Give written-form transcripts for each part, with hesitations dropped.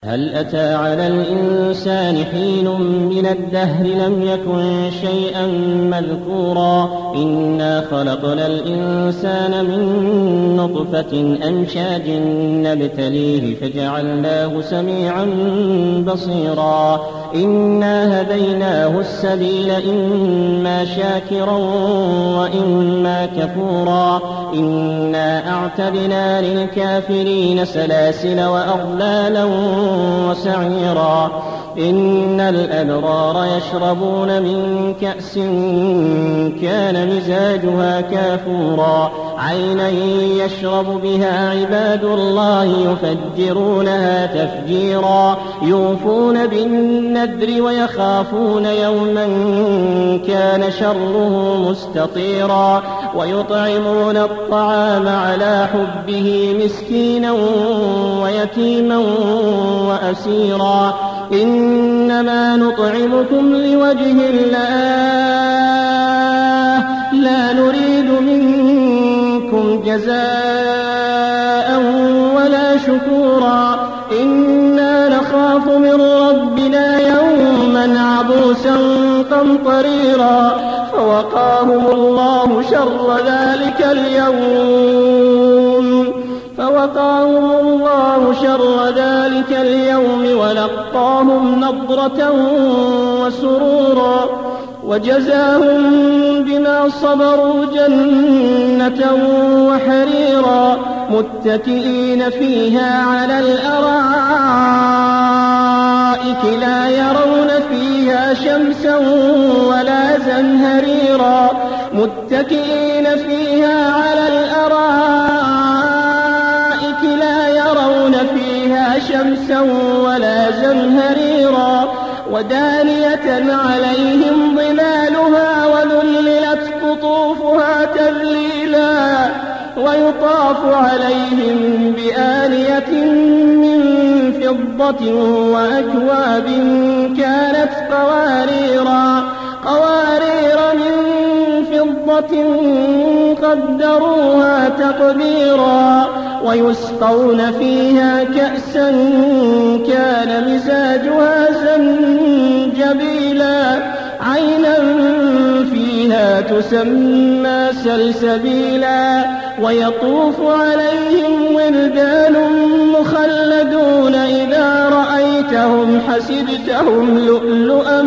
هل أتى على الإنسان حين من الدهر لم يكن شيئا مذكورا إنا خلقنا الإنسان من نطفة أمشاج نبتليه فجعلناه سميعا بصيرا إنا هديناه السبيل إما شاكرا وإما كفورا إنا أعتدنا للكافرين سلاسل وأغلالا وسعيرا إن الأبرار يشربون من كأس كان مزاجها كافورا عينا يشرب بها عباد الله يفجرونها تفجيرا يوفون بالنذر ويخافون يوما كان شره مستطيرا ويطعمون الطعام على حبه مسكينا ويتيما وأسيرا إنما نطعمكم لوجه الله لا نريد منكم جزاء ولا شكورا إنا نخاف من ربنا يوما عبوسا قمطريرا فوقاهم الله شر ذلك اليوم ولقاهم نضرة وسرورا وجزاهم بما صبروا جنة وحريرا متكئين فيها على الأرائك لا يرون فيها شمسا ولا زمهريرا متكئين فيها على الأرائك لا يرون فيها شمسا ولا زمهريرا ودانية عليهم ظلالها وذللت قطوفها تذليلا ويطاف عليهم بآنية من فضة وأكواب كانت قوارير من فضة قدروها تقديرا ويسقون فيها كأسا كان مزاجها زنجبيلا عينا فيها تسمى سلسبيلا ويطوف عليهم ولدان مخلدون إذا رأيتهم حسبتهم لؤلؤا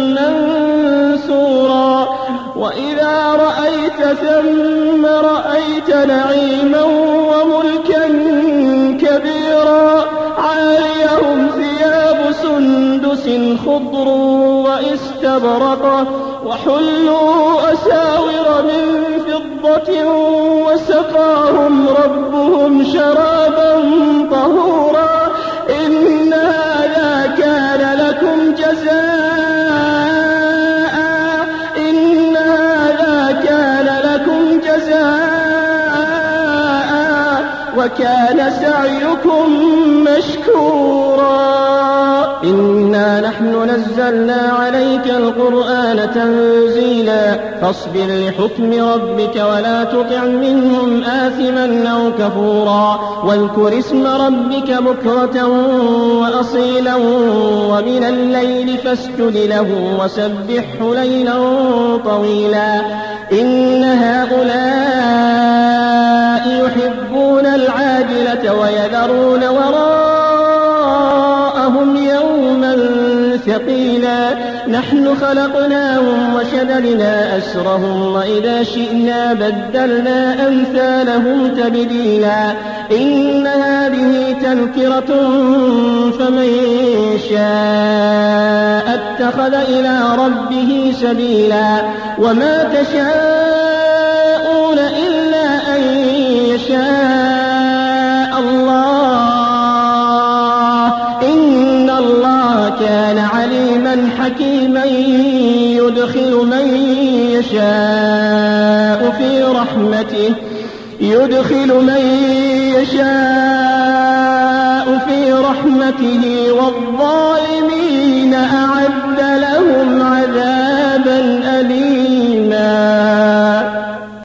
منثورا وإذا رأيت ثم رأيت نعيما وملكا كبيرا عاليهم ثياب سندس خضر واستبرق وحلوا أساور من فضة وسقاهم ربهم شرابا طهورا إن هذا كان لكم جزاء وكان سعيكم مشكورا إنا نحن نزلنا عليك القرآن تنزيلا فاصبر لحكم ربك ولا تطع منهم آثما أو كفورا واذكر اسم ربك بكرة وأصيلا ومن الليل فاسجد له وسبحه ليلا طويلا إن هؤلاء يحبون العاجلة ويذرون وراءهم يوما ثقيلا نحن خلقناهم وشددنا أسرهم وإذا شئنا بدلنا أمثالهم تبديلا إن هذه تذكرة فمن شاء اتخذ إلى ربه سبيلا وما تشاءون إلا أن يشاء الله إن الله كان عليما حكيما يدخل من يشاء في رحمته والظالمين أعد له